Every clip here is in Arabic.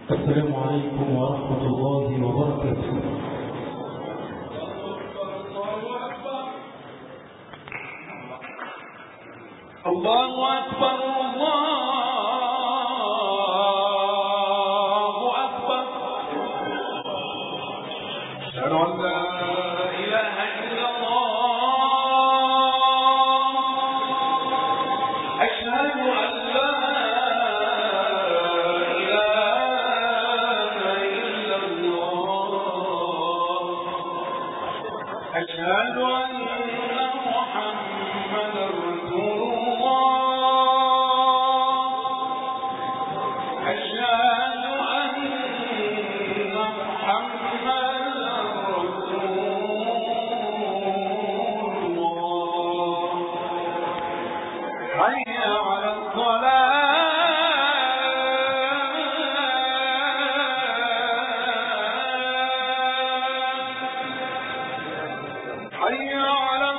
السلام عليكم ورحمة الله وبركاته. الله أكبر الله أكبر. أشهد أن لا إله إلا الله. أشهد أن لا إله إلا الله. أشهد أن محمدا رسول الله. أشهد أن محمدا رسول الله. حي على الصلاة. حي على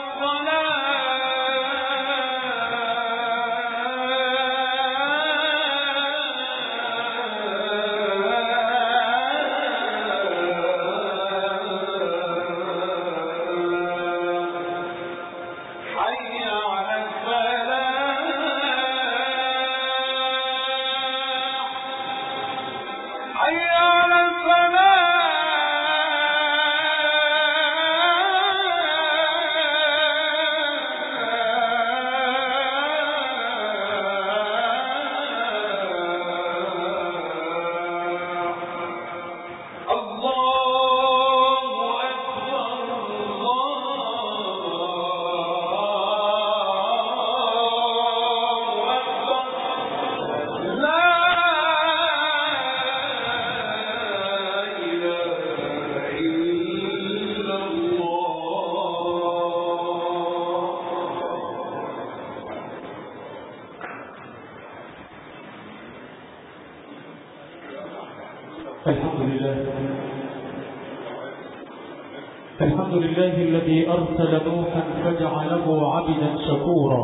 الحمد لله الذي أرسل نوحا فجعله عبدا شكورا،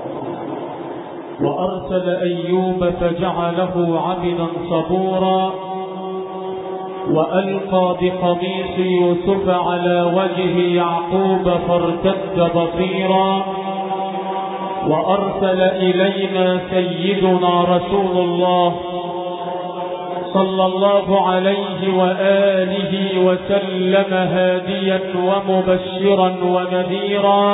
وأرسل أيوب فجعله عبدا صبورا، وألقى بقميص يوسف على وجه يعقوب فارتد بصيرا، وأرسل إلينا سيدنا رسول الله صلى الله عليه وآله وسلم هاديا ومبشرا ونذيرا،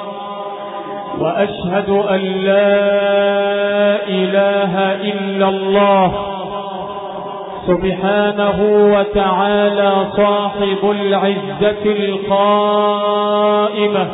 وأشهد أن لا إله إلا الله سبحانه وتعالى صاحب العزة القائمة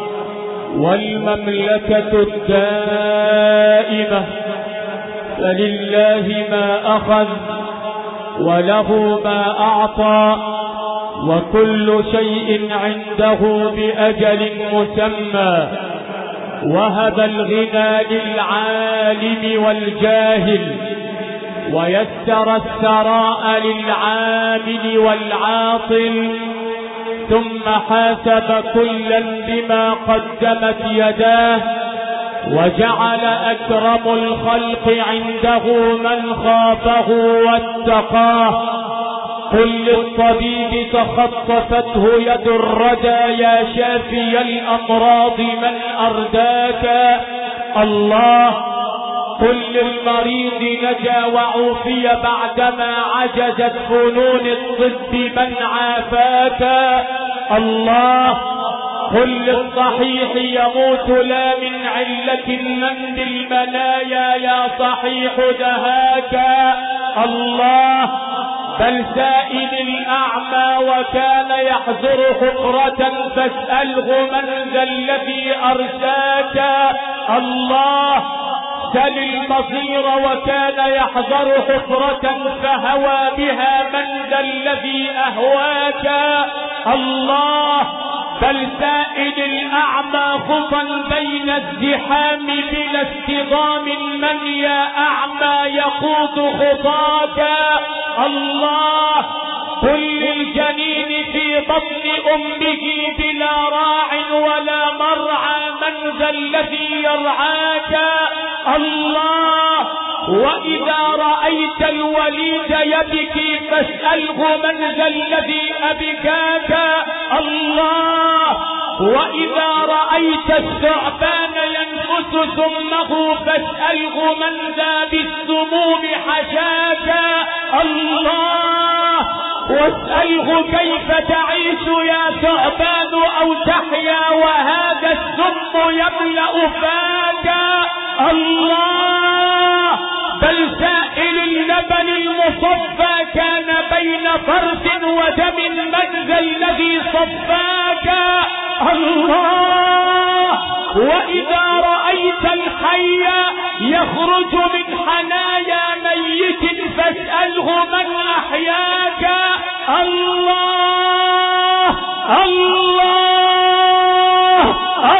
والمملكة الدائمة، فلله ما أخذ وله ما أعطى، وكل شيء عنده بأجل مسمى. وهب الغنى للعالم والجاهل، ويسر الثراء للعامل والعاطل، ثم حاسب كلا بما قدمت يداه، وجعل أكرم الخلق عنده من خافه واتقاه. قل للطبيب تخطفته يد الردى يا شافي الأمراض من أرداك الله. قل للمريض نجا وعوفي بعدما عجزت فنون الطب من عافاك الله. قل للصحيح يموت لا من علة من بالمنايا يا صحيح دهاك الله. بل سائل الأعمى وكان يحذر حقرة فاسأله من ذا الذي أرساك الله. سل البصير وكان يحذر حفرة فهوى بها من ذا الذي أهواك الله. بل سائل الأعمى خطا بين الزحام بلا اصطدام من يا أعمى يقود خطاك الله. قل للجنين في بطن أمه بلا راع ولا مرعى من ذا الذي يرعاك الله. وإذا رأيت الوليد يبكي فاسأله من ذا الذي أبكاك. الله. وإذا رأيت الثعبان ينفس سمه فاسأله من ذا بالسموم حشاك. الله. واسأله كيف تعيش يا ثعبان أو تحيا وهذا السم يملأ فاك. الله. بل سائل اللبن المصفى كان بين فرث ودم من ذا الذي صفاك. الله. وإذا رأيت الحي يخرج من حنايا ميت فاسأله من أحياك. الله. الله.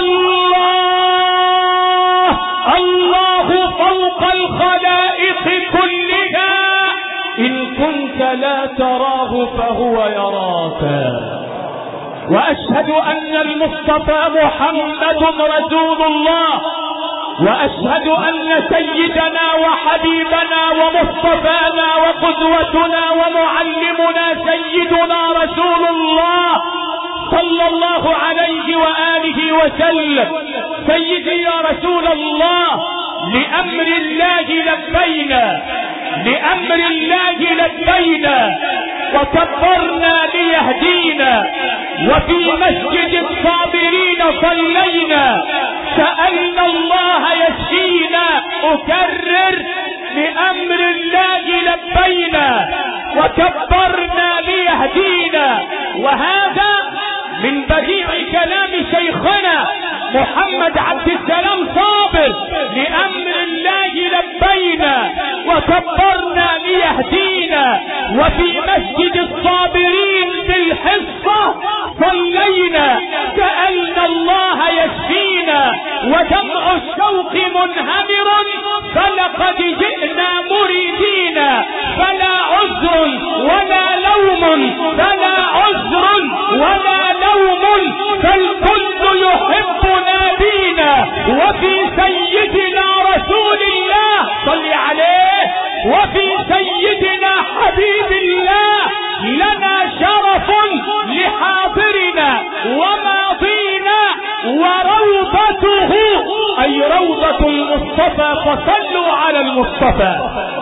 الله. الله فوق الخلائق كلها، إن كنت لا تراه فهو يراك. وأشهد أن المصطفى محمد رسول الله، وأشهد أن سيدنا وحبيبنا ومصطفانا وقدوتنا ومعلمنا سيدنا رسول الله صلى الله عليه وآله وسلم. سيدي يا رسول الله، لأمر الله لبينا، لأمر الله لبينا وكبرنا ليهدينا، وفي مسجد الصابرين صلينا، سألنا الله يشفينا. أكرر، لأمر الله لبينا وكبرنا ليهدينا. وهذا من بديع كلام شيخنا محمد عبد السلام صابر. لأمر الله لبينا وكبرنا ليهدينا، وفي مسجد الصابرين بالحصة صلينا، سألنا الله يشفينا، ودمع الشوق منهمر، فلقد جئنا مريدين، فلا عذر ولا لوم، فلا عذر ولا لوم، فالكل يحبنا بينا، وفي سيدنا رسول الله صل عليه، وفي سيدنا حبيب الله لنا شرف لحاضرنا وماضينا، وروضته أي روضة المصطفى، فصلوا على المصطفى.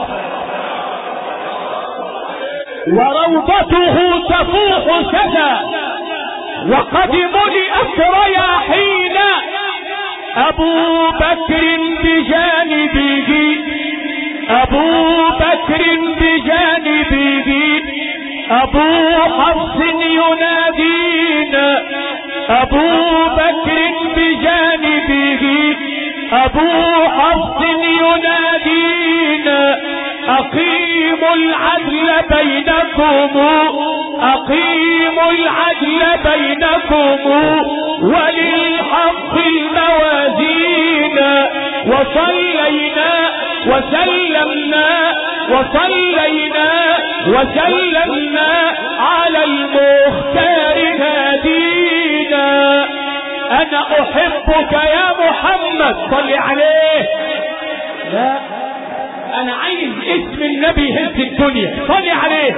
وروضته تفوح سدى، وقد ملئت رياحين، أبو بكر بجانبه، أبو بكر بجانبه، أبو حفص ينادينا، أبو بكر بجانبه، أبو حفص ينادينا، أقيموا العدل بينكم، أقيموا العدل بينكم، وللحق الموازين، وصلينا وسلمنا، وصلينا وسلمنا على المختار هدينا. أنا أحبك يا محمد، صل عليه. لا، أنا عايز اسم النبي هز الدنيا، صل عليه.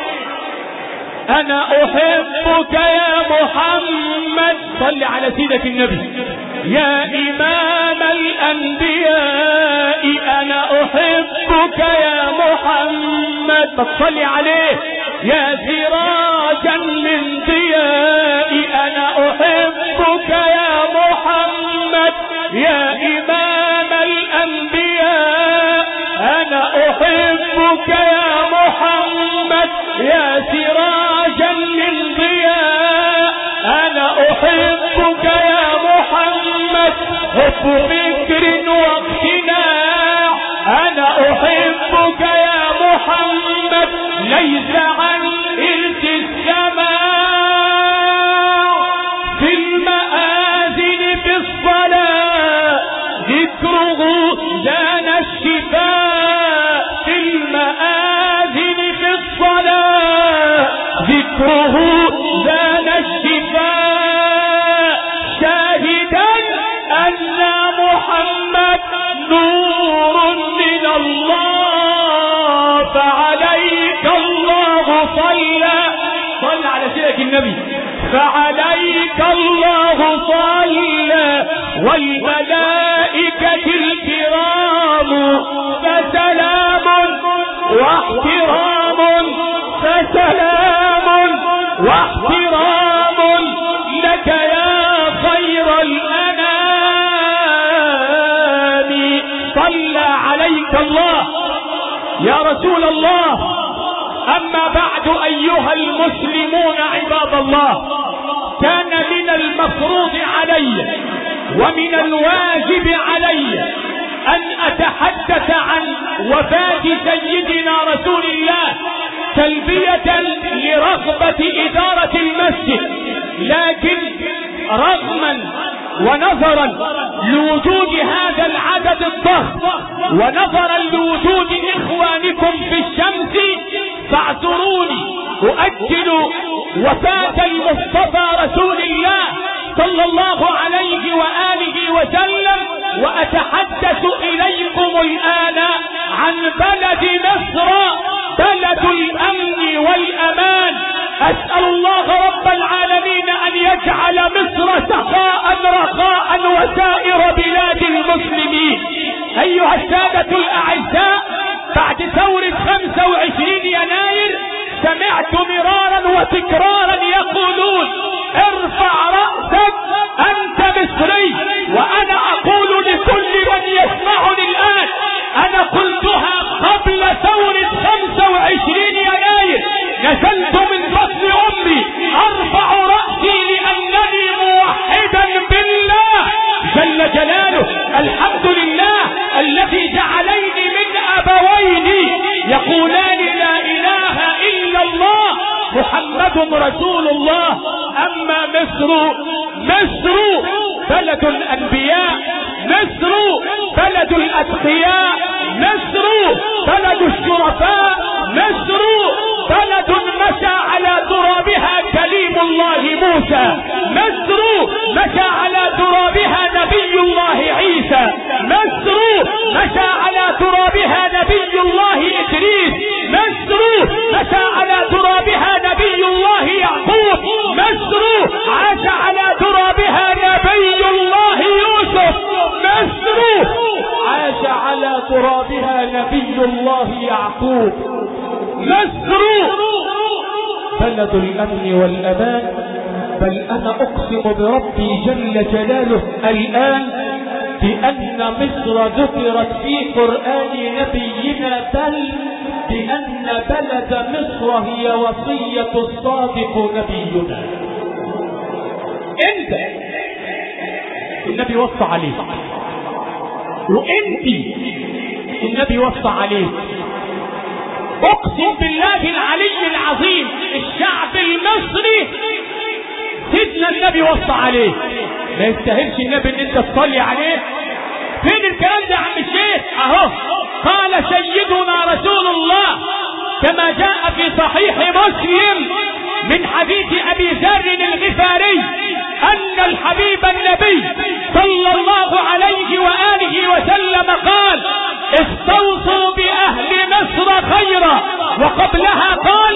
أنا أحبك يا محمد، صل على سيدة النبي. يا إمام الأنبياء أنا أحبك يا محمد، صل عليه. يا سراجا من ضياء أنا أحبك يا محمد. يا إمام الأنبياء أنا أحبك يا محمد. يا سراجا من ضياء أنا أحبك يا محمد. حب فكر واقتناع أنا أحبك يا محمد. ليس عن إرث السماء في المآذن في الصلاة ذكره زان الشفاء. في المآذن في الصلاة ذكره زان الشفاء. شاهدا أن محمد نور من الله فعليك الله صلى على سيدك النبي، فعليك الله صلى والملائكة الكرام فسلام واحترام، فسلام واحترام لك يا خير الأنام. صلى عليك الله يا رسول الله. أما بعد أيها المسلمون عباد الله، كان من المفروض علي ومن الواجب علي أن أتحدث عن وفاة سيدنا رسول الله تلبية لرغبة إدارة المسجد، لكن رغما ونظرا لوجود هذا العدد الضخم ونظرا لوجود إخوانكم في الشمس فاعذروني أؤجل وفاة المصطفى رسول الله صلى الله عليه وآله وسلم، وأتحدث إليكم الآن عن بلد مصر، بلد الأمن والأمان. أسأل الله رب العالمين أن يجعل مصر سخاء رخاء وسائر بلاد المسلمين. أيها السادة الأعزاء، بعد ثورة 25 يناير سمعت مرارا وتكرارا يقولون ارفع رأسك أنت مصري، وأنا أقول لكل من يسمعني الآن، أنا قلتها قبل ثورة 25 يناير، نزلت من بطن أمي أرفع رأسي لأنني موحدا بالله جل جلاله. الحمد لله الذي جعلني من أبوين يقولان لا إله إلا الله محمد رسول الله. أما مصر بلد الأنبياء، مصر بلد الأتقياء، مصر بلد الشرفاء، مصر بلد مشى على ترابها كليم الله موسى، مصر مشى على ترابها نبي الله عيسى، مصر مشى على ترابها نبي الله إدريس، مصر مشى على ترابها نبي الله يعقوب، مصر عاش على ترابها نبي الله يوسف، مصر عاش على ترابها نبي الله يعقوب. مصر بلد الأمن والأمان. بل أنا أقسم بربي جل جلاله الآن بأن مصر ذكرت في قرآن نبينا، بل بأن بلد مصر هي وصية الصادق نبينا. انت النبي وصى عليك، وانت النبي وصى عليك. اقسم بالله العلي العظيم الشعب المصري سيدنا النبي وصى عليه، ما يستاهلش النبي ان انت تصلي عليه؟ فين الكلام ده يا عم الشيخ؟ اهو قال سيدنا رسول الله كما جاء في صحيح مسلم من حديث ابي ذر الغفاري ان الحبيب النبي صلى الله عليه وآله وسلم قال استوصوا بأهل مصر خيرا، وقبلها قال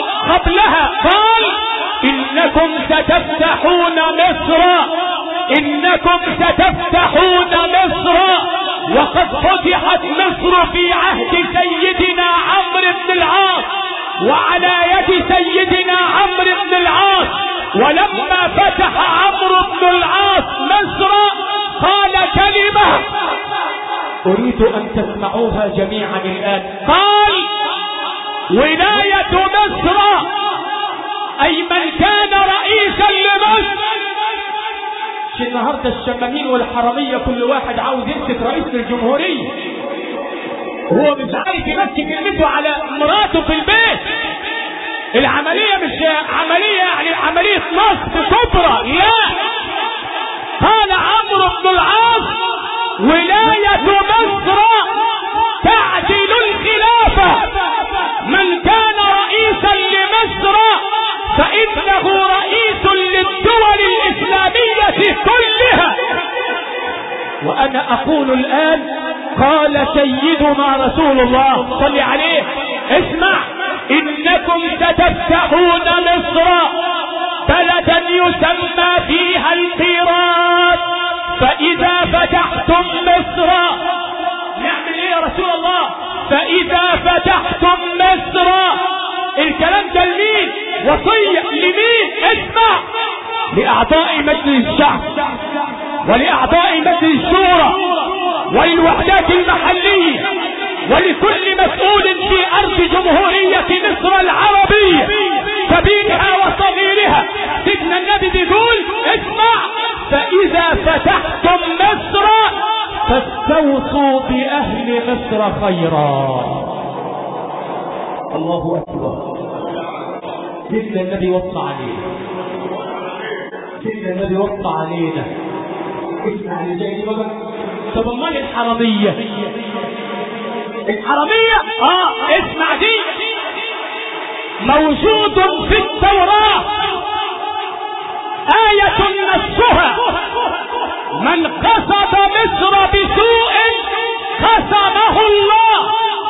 إنكم ستفتحون مصر، إنكم ستفتحون مصر، وقد فتحت مصر في عهد سيدنا عمرو بن العاص وعلى يد سيدنا عمرو بن العاص. ولما فتح عمرو بن العاص مصر قال كلمة أريد أن تسمعوها جميعا الآن، قال ولاية مصر أي من كان رئيسا لمصر. النهارده الشمامين والحرامية كل واحد عاوز يمسك رئيس الجمهورية، هو مش عارف يمسك كلمته على مراته في البيت. العملية مش عملية يعني عملية نصب كبرى، لا. قال عمرو بن العاص ولاية مصر تعدل الخلافة، من كان رئيسا لمصر فإنه رئيس للدول الإسلامية كلها. وأنا أقول الآن قال سيدنا رسول الله صل عليه: اسمع، إنكم ستفتحون مصر بلدا يسمى فيها القيراط، فإذا فتحتم مصر نعمل ايه يا رسول الله؟ فإذا فتحتم مصر، الكلام ده لمين؟ وصية لمين؟ اسمع، لأعضاء مجلس الشعب ولأعضاء مجلس الشورى وللوحدات المحلية ولكل مسؤول في أرض جمهورية مصر العربية كبيرها وصغيرها. سيدنا النبي بيقول: اسمع، فإذا فتحتم مصر فاستوصوا بأهل مصر خيرا. الله أكبر. سيدنا النبي وصى علينا، سيدنا النبي وصى علينا. اسمع اللي جاي بقى. طب امال الحرامية؟ الحرامية اسمع، دي موجود في التوراة آية نصها: من قصد مصر بسوء قسمه الله.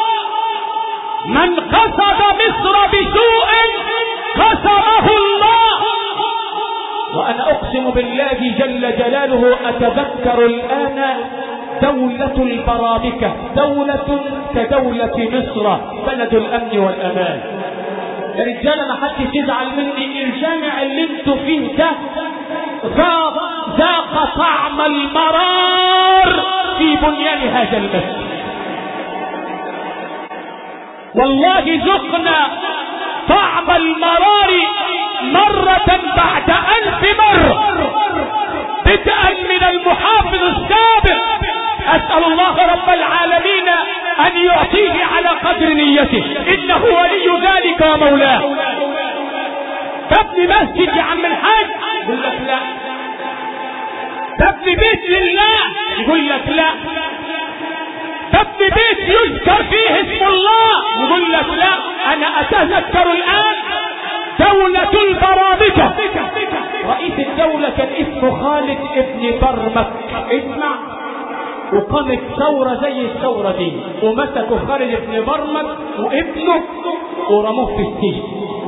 من قصد مصر بسوء قسمه الله. وأنا أقسم بالله جل جلاله أتذكر الآن دولة البرامكة، دولة كدولة مصر، بلد الأمن والأمان. يا رجالة ما حدش يزعل مني، الجامع اللي انتوا فيه ده ذاق طعم المرار في بنيان هذا المسجد. والله ذقنا طعم المرار مرة بعد 1000 مرة، بدءا من المحافظ السابق. أسأل الله رب العالمين أن يعطيه على قدر نيته، إنه ولي ذلك ومولاه. تبني مسجد يا عم الحاج؟ يقول لك لا. تبني بيت لله؟ يقول لك لا. تبني بيت يذكر فيه اسم الله؟ يقول لك لا. أنا أتذكر الآن دولة البرامكة، رئيس الدولة كان اسمه خالد ابن برمك. اسمع، وقامت ثورة زي الثورة دي، ومسكوا خالد ابن برمك وابنه ورموه في السجن.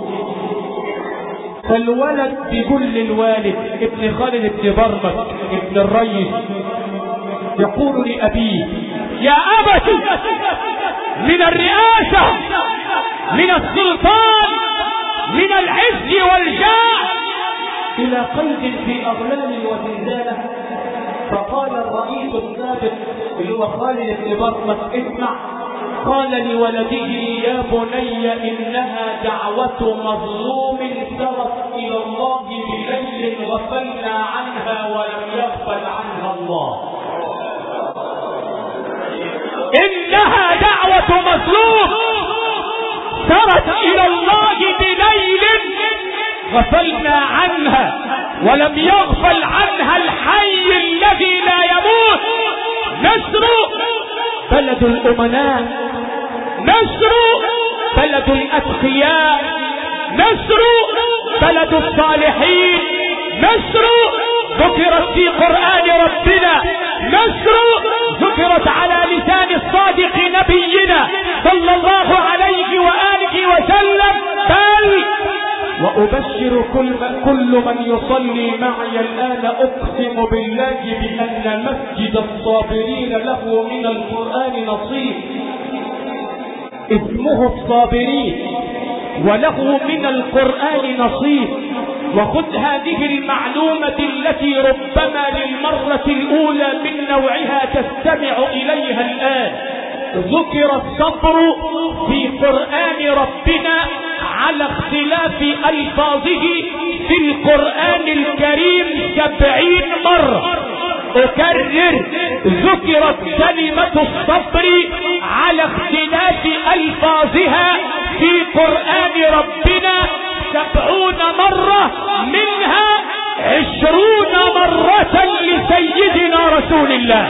فالولد بيقول للوالد ابن خالد ابن برمك ابن الريس، يقول لأبيه: يا أبت، من الرئاسة، من السلطان، من العز والجاه إلى قيد في أغلال وزنزانة. فقال الرئيس السابق اللي هو خالد بن برمك: اسمع، قال لولده: يا بني، إنها دعوة مظلوم سرت إلى الله بليل غفلنا عنها ولم يغفل عنها الله. إنها دعوة مظلوم سرت إلى الله بليل غفلنا عنها ولم يغفل عنها الحي الذي لا يموت. مصر بلد الأمناء، مصر بلد الأتقياء، مصر بلد الصالحين، مصر ذكرت في قرآن ربنا، مصر ذكرت على لسان الصادق نبينا صلى الله عليه وآله وسلم. بل وأبشر كل من يصلي معي الآن، أقسم بالله بأن مسجد الصابرين له من القرآن نصيب، اسمه الصابرين وله من القرآن نصيب. وخذ هذه المعلومة التي ربما للمرة الأولى من نوعها تستمع إليها الآن. ذكر الصبر في قرآن ربنا على اختلاف ألفاظه في القرآن الكريم 70 مرة. أكرر، ذكرت كلمة الصبر على اختلاف ألفاظها في قرآن ربنا 70 مرة، منها 20 مرة لسيدنا رسول الله.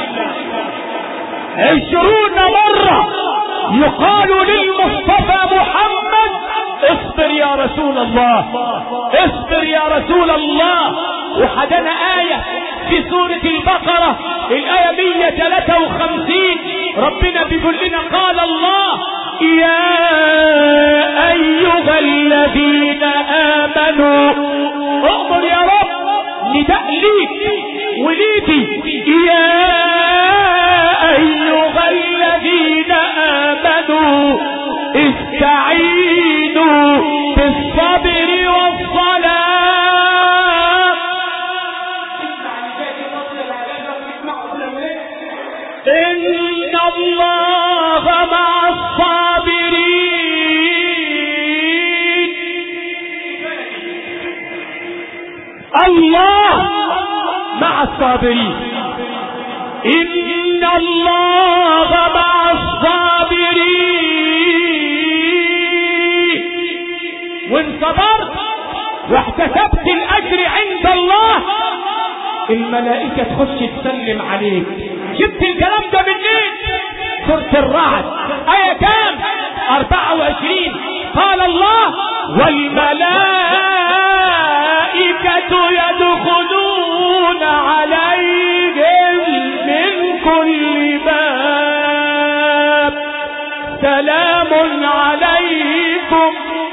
20 مرة يقال للمصطفى محمد: اصبر يا رسول الله، اصبر يا رسول الله. وحدنا آية في سورة البقرة، الآية 153: ربنا بيقول لنا قال الله يا أيها الذين آمنوا اؤمر يا رب نداء ليك وليدي يا أيها الذين آمنوا استعينوا بالصبر والصلاة إن الله مع الصابرين. الله مع الصابرين. إن الله مع الصابرين. وإن صبرت واحتسبت الأجر عند الله الملائكة تخش تسلم عليك. جبت الكلام ده منين؟ سورة الرعد آية كام؟ 24. قال الله والملائكة يدخلون عليهم من كل باب سلام عليكم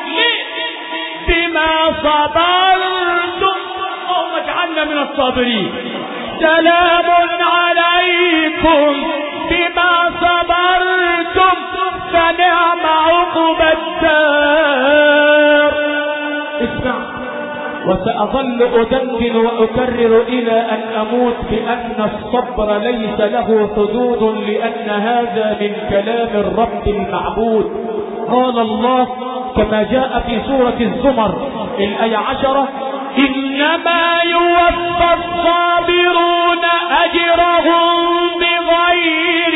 بما صبرتم اللهم اجعلنا من الصابرين. سلام عليكم بما صبرتم فنعم عقبى الدار. اسمع وسأظل أدندن وأكرر إلى أن أموت بأن الصبر ليس له حدود لأن هذا من كلام الرب المعبود. قال الله كما جاء في سورة الزمر الآية 10 إنما يوفى الصابرون أجرهم بغير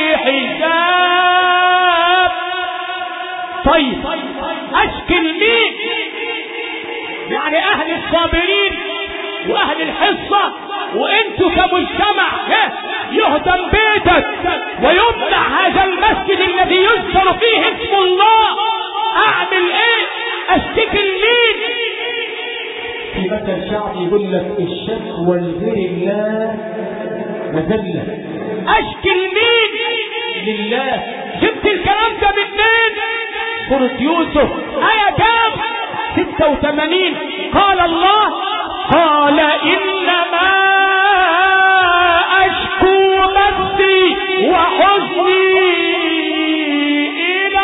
حساب. طيب أشكل مين؟ يعني أهل الصابرين وأهل الحصة وأنتوا كمجتمع يهدم بيتك ويمنع هذا المسجد الذي يذكر فيه اسم الله. أعمل إيه؟ أشتكي مين؟ في مثل شعبي يقول لك الشكوى لغير الله مذلة. أشكي مين؟ لله. جبت الكلام ده منين؟ سورة يوسف آية كام؟ 86. قال الله قال إنما أشكو بثي وحزني إلى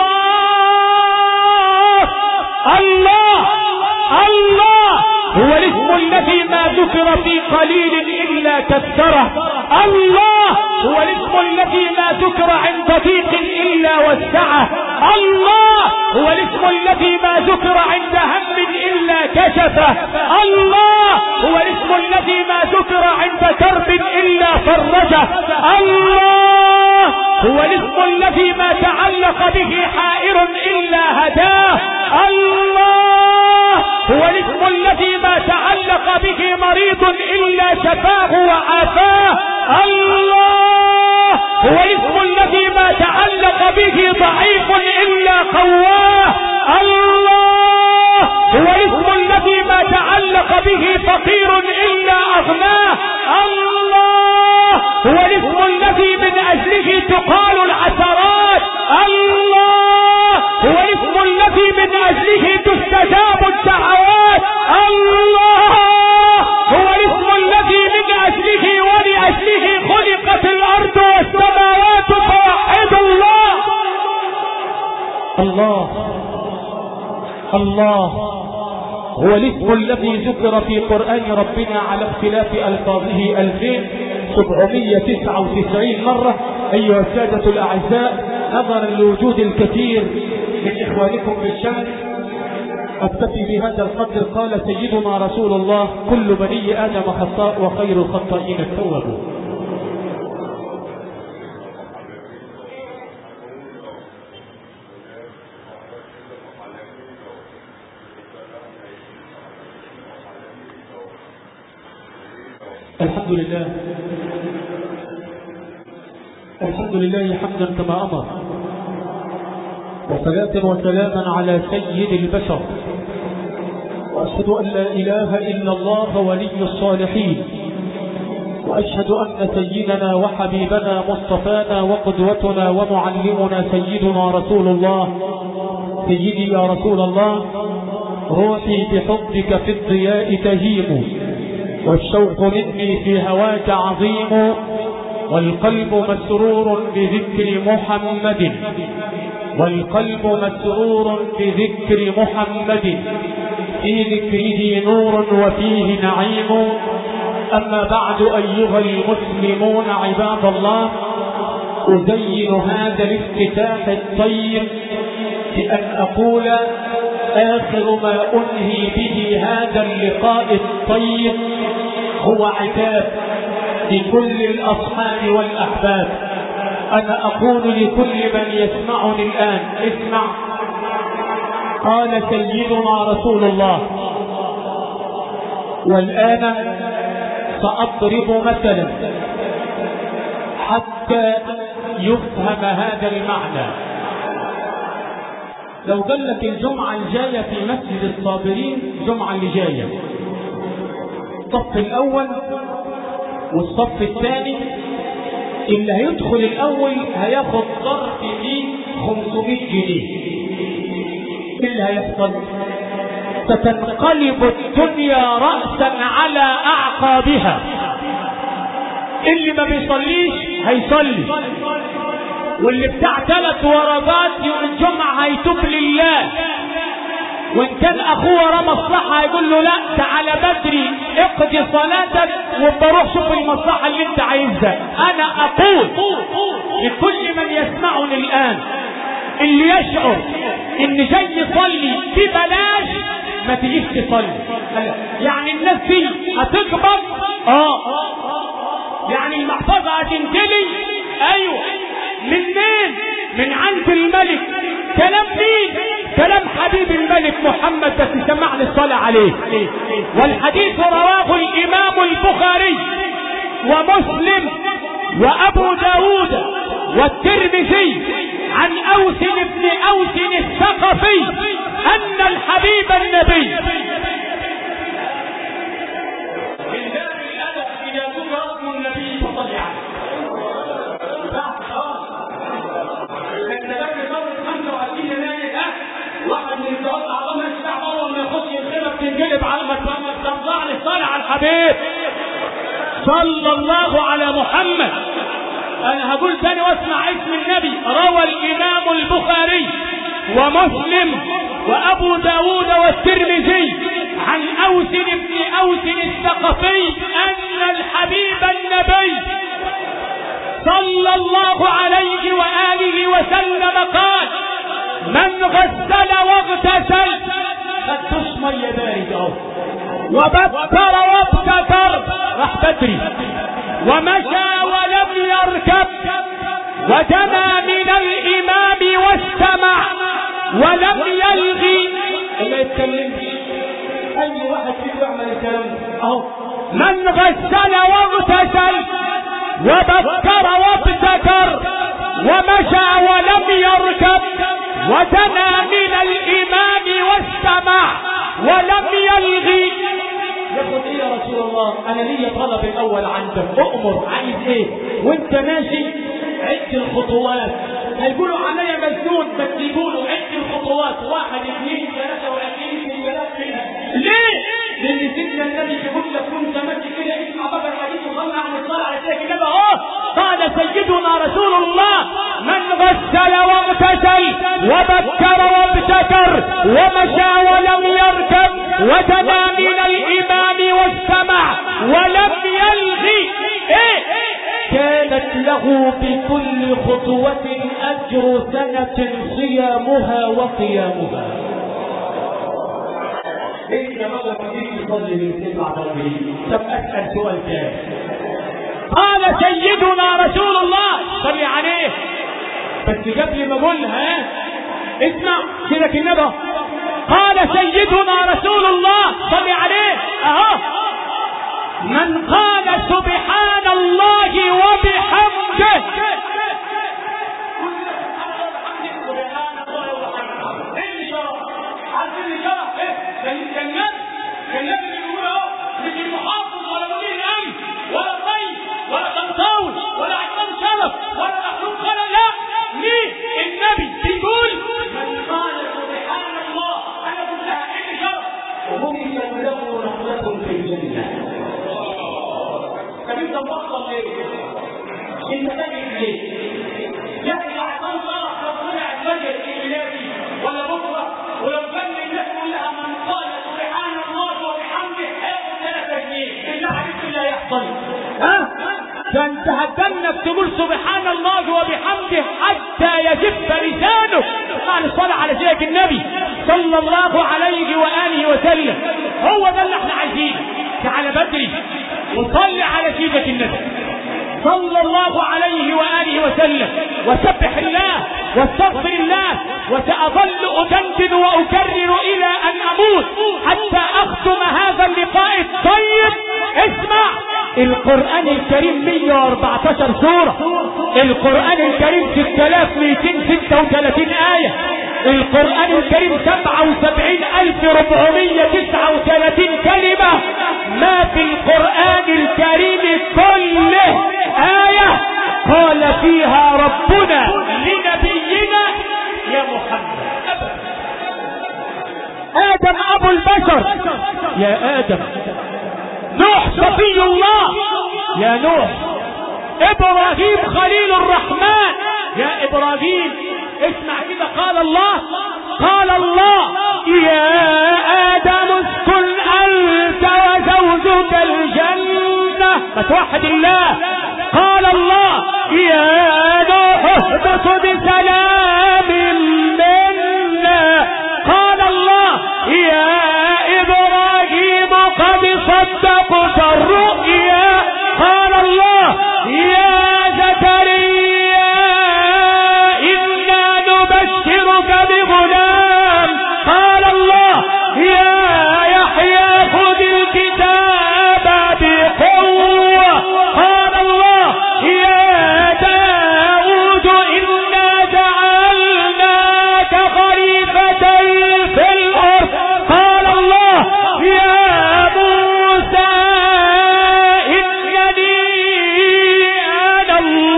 الله. الله الله هو الاسم الذي ما ذكر في قليل إلا كثره. الله هو الاسم الذي ما ذكر عند ضيق إلا وسعه. الله هو الاسم الذي ما ذكر عند هم إلا كشفه. الله هو الاسم الذي ما ذكر عند كرب إلا فرجه. الله هو الاسم الذي ما تعلق به حائر إلا هداه. الله هو الاسم الذي ما تعلق به مريض إلا شفاه وعافاه. الله هو الاسم الذي ما تعلق به ضعيف إلا قواه. الله هو الاسم الذي ما تعلق به فقير إلا أغناه. الله هو الاسم الذي من أجله تقال العثرات. الله هو الاسم الذي من أجله تستجاب الدعوات. الله هو الاسم الذي من أجله ولأجله خلقت الأرض والسماوات فوحد الله. الله الله هو الاسم الذي ذكر في قرآن ربنا على اختلاف ألفاظه 2799 مرة. أيها السادة الأعزاء نظرا لوجود الكثير من إخوانكم بالشمس أكتفي بهذا القدر. قال سيدنا رسول الله كل بني آدم خطاء وخير الخطائين التوابون. الحمد لله الحمد لله حمدا كما أمر، وصلاة وسلاما على سيد البشر، وأشهد أن لا إله إلا الله ولي الصالحين، وأشهد أن سيدنا وحبيبنا مصطفانا وقدوتنا ومعلمنا سيدنا رسول الله. سيدي يا رسول الله، روحي بحبك في الضياء تهيم، والشوق مني في هواك عظيم، والقلب مسرور بذكر محمد، والقلب مسرور بذكر محمد، في ذكره نور وفيه نعيم. أما بعد أيها المسلمون عباد الله، أزين هذا الافتتاح الطيب بأن أقول آخر ما أنهي به هذا اللقاء الطيب هو عتاب لكل الأصحاب والأحباب. أنا أقول لكل من يسمعني الآن: اسمع. قال سيدنا رسول الله، والآن سأضرب مثلا حتى يفهم هذا المعنى. لو قال لك الجمعة الجاية في مسجد الصابرين، الجمعة اللي جاية الصف الأول والصف الثاني، اللي هيدخل الأول هياخد ظرف فيه 500 جنيه. ايه اللي هيحصل؟ ستنقلب الدنيا رأسا على أعقابها. اللي ما بيصليش هيصلي، واللي بتاع 3 ورقات يوم الجمعة هيتوب لله، وان كان اخوه وراه مصلحة هيقول له لا تعالى بدري اقضي صلاتك وبروح شوف المصلحة اللي انت عايزها. انا اقول لكل من يسمعني الان، اللي يشعر ان جاي يصلي ببلاش ما تجيش تصلي. يعني الناس دي هتكبر، يعني المحفظة هتنتلي. ايوه، من مين؟ من عند الملك. كلام مين؟ كلام حبيب الملك محمد، بس سمعنا الصلاة عليه. والحديث رواه الإمام البخاري ومسلم وأبو داود والترمذي عن أوس بن أوس الثقفي أن الحبيب النبي تنقلب على تطلع للصلاة على الحبيب صلى الله على محمد. انا هقول تاني واسمع اسم النبي. روى الامام البخاري ومسلم وابو داود والترمذي عن اوس بن اوس الثقفي ان الحبيب النبي صلى الله عليه واله وسلم قال: من غسل واغتسل، خدتوش ميه بارد اهو، وبكر وابتكر، راح بدري، ومشى ولم يركب، ودنا من الامام واستمع ولم يلغي. ما يتكلمش. اي واحد فيكم يعمل الكلام اهو. من غسل واغتسل وبكر وابتكر ومشى ولم يركب، ودنا من الامام واستمع ولم يلغي. ياخد ايه يا رسول الله؟ انا ليا طلب الاول عندك، اؤمر. عايز ايه؟ وانت ماشي عد الخطوات. هيقولوا عليا مجنون، بس يقولوا عد الخطوات: 1 2 3 و20 منها. ليه؟ لان سيدنا النبي يقول لك كنت ماشي كده، اسمع بقى الحديث وظن عن الصلاه على سيدنا النبي اهو. قال سيدنا رسول الله: من غسل واغتسل وبكر وابتكر ومشى ولم يركب، ودنا من الامام واستمع ولم يلغي، كانت له بكل خطوة اجر سنة صيامها وقيامها. ايه يا بابا تيجي تصلي الاثنين مع بعضين؟ طب اسال سؤال ثاني. قال سيدنا رسول الله صلي عليه، بس قبل ما اقولها اسمع سيدك النبي. قال سيدنا رسول الله صلي عليه اهو: من قال سبحان الله وبحمده، كان النبي بيقول اهو: مش المحافظ ولا مدير الامن ولا الرئيس ليه؟ النبي بيقول من قال سبحان الله انا كلها ايه شرف وممكن له رحمة في الجنة. طب انت مبطل ليه؟ انت تجد ليه؟ لا عشان طرف ربنا الفجر الميلادي ولا بكره ولو كان الناس كلها من قال سبحان الله وبحمده هياخد 3 جنيه بالله عليك اللي هيحصل. ده انت هتجنب تقول سبحان الله وبحمده حتى يجف لسانك معنى الصلاة على سيدك النبي صلى الله عليه وآله وسلم. هو ده اللي احنا عايزينه. تعالى بدري وصلي على سيدك النبي صلى الله عليه وآله وسلم وسبح الله واستغفر الله. وسأظل أجدد وأكرر إلى أن أموت حتى أختم هذا اللقاء الطيب. اسمع، القرآن الكريم 114 سورة، القرآن الكريم 6236 آية، القرآن الكريم 77439 كلمة. ما في القرآن الكريم كله آية قال فيها ربنا لنبينا يا محمد آدم أبو البشر يا آدم، نوح صفي الله يا نوح، إبراهيم خليل الرحمن يا إبراهيم. اسمع كده، قال الله يا آدم اسكن أنت وزوجك الجنة. فتوحد الله. قال الله يا نوح اهبط بسلام منا. قال الله يا إبراهيم قد صدقت الرؤيا. قال الله يا زكريا إنا نبشرك بغلام. قال الله يا يحيى خذ الكتاب بقوة. قال الله يا داود إنا جعلناك خليفة في الأرض. قال الله يا موسى إنني أنا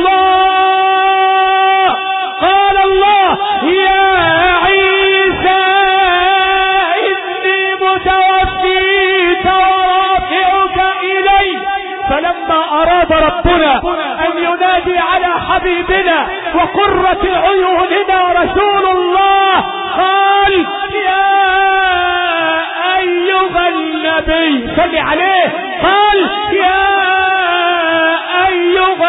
الله. قال الله يا عيسى إني متوفيك ورافعك إلي. فلما أراد ربنا أن ينادي على حبيبنا وقرة عيوننا رسول الله قال يا أيها النبي صل عليه. قال يا أيها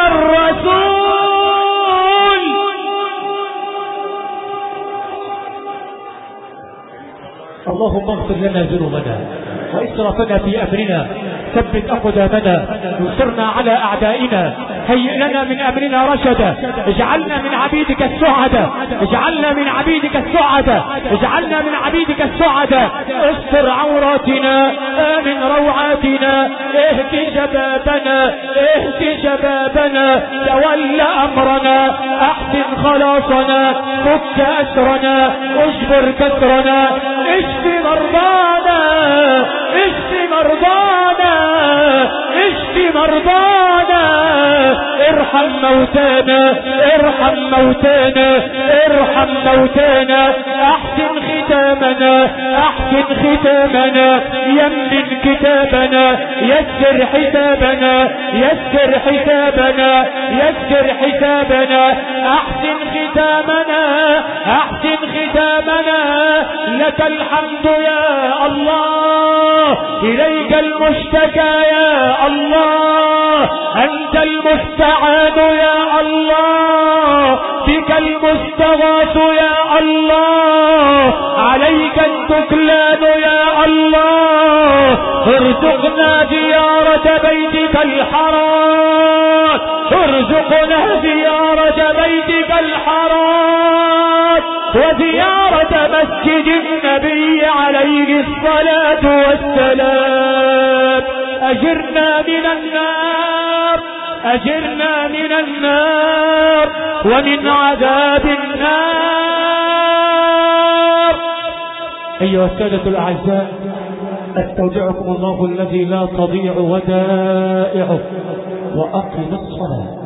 الرسول. اللهم اغفر لنا ذنوبنا وإسرافنا في أمرنا، ثبت أقدامنا، انصرنا على أعدائنا، هيئ لنا من أمرنا رشدا، اجعلنا من عبيدك السعداء، اجعلنا من عبيدك السعداء، اجعلنا من عبيدك السعداء. استر عوراتنا، آمن روعاتنا، اهد شبابنا، اهد شبابنا، تول أمرنا، أحسن خلاصنا، فك أسرنا، اجبر كسرنا، اشف مرضانا، اشف مرضانا، اشف مرضانا، ارحم موتانا، ارحم موتانا، ارحم موتانا، احسن ختامنا، احسن ختامنا، يمن كتابنا، يسر حسابنا، يسر حسابنا، يسر حسابنا، احسن ختامنا، احسن ختامنا. لك الحمد يا الله، إليك المشتكى يا الله، أنت المستعان يا الله، بك المستغاث يا الله، عليك التكلان يا الله. ارزقنا زيارة بيتك الحرام، ارزقنا زيارة بيتك الحرام وزيارة مسجد النبي عليه الصلاة والسلام. أجرنا من النار، أجرنا من النار ومن عذاب النار. أيها السادة الأعزاء، أستودعكم الله الذي لا تضيع ودائعه، وأقم الصلاة.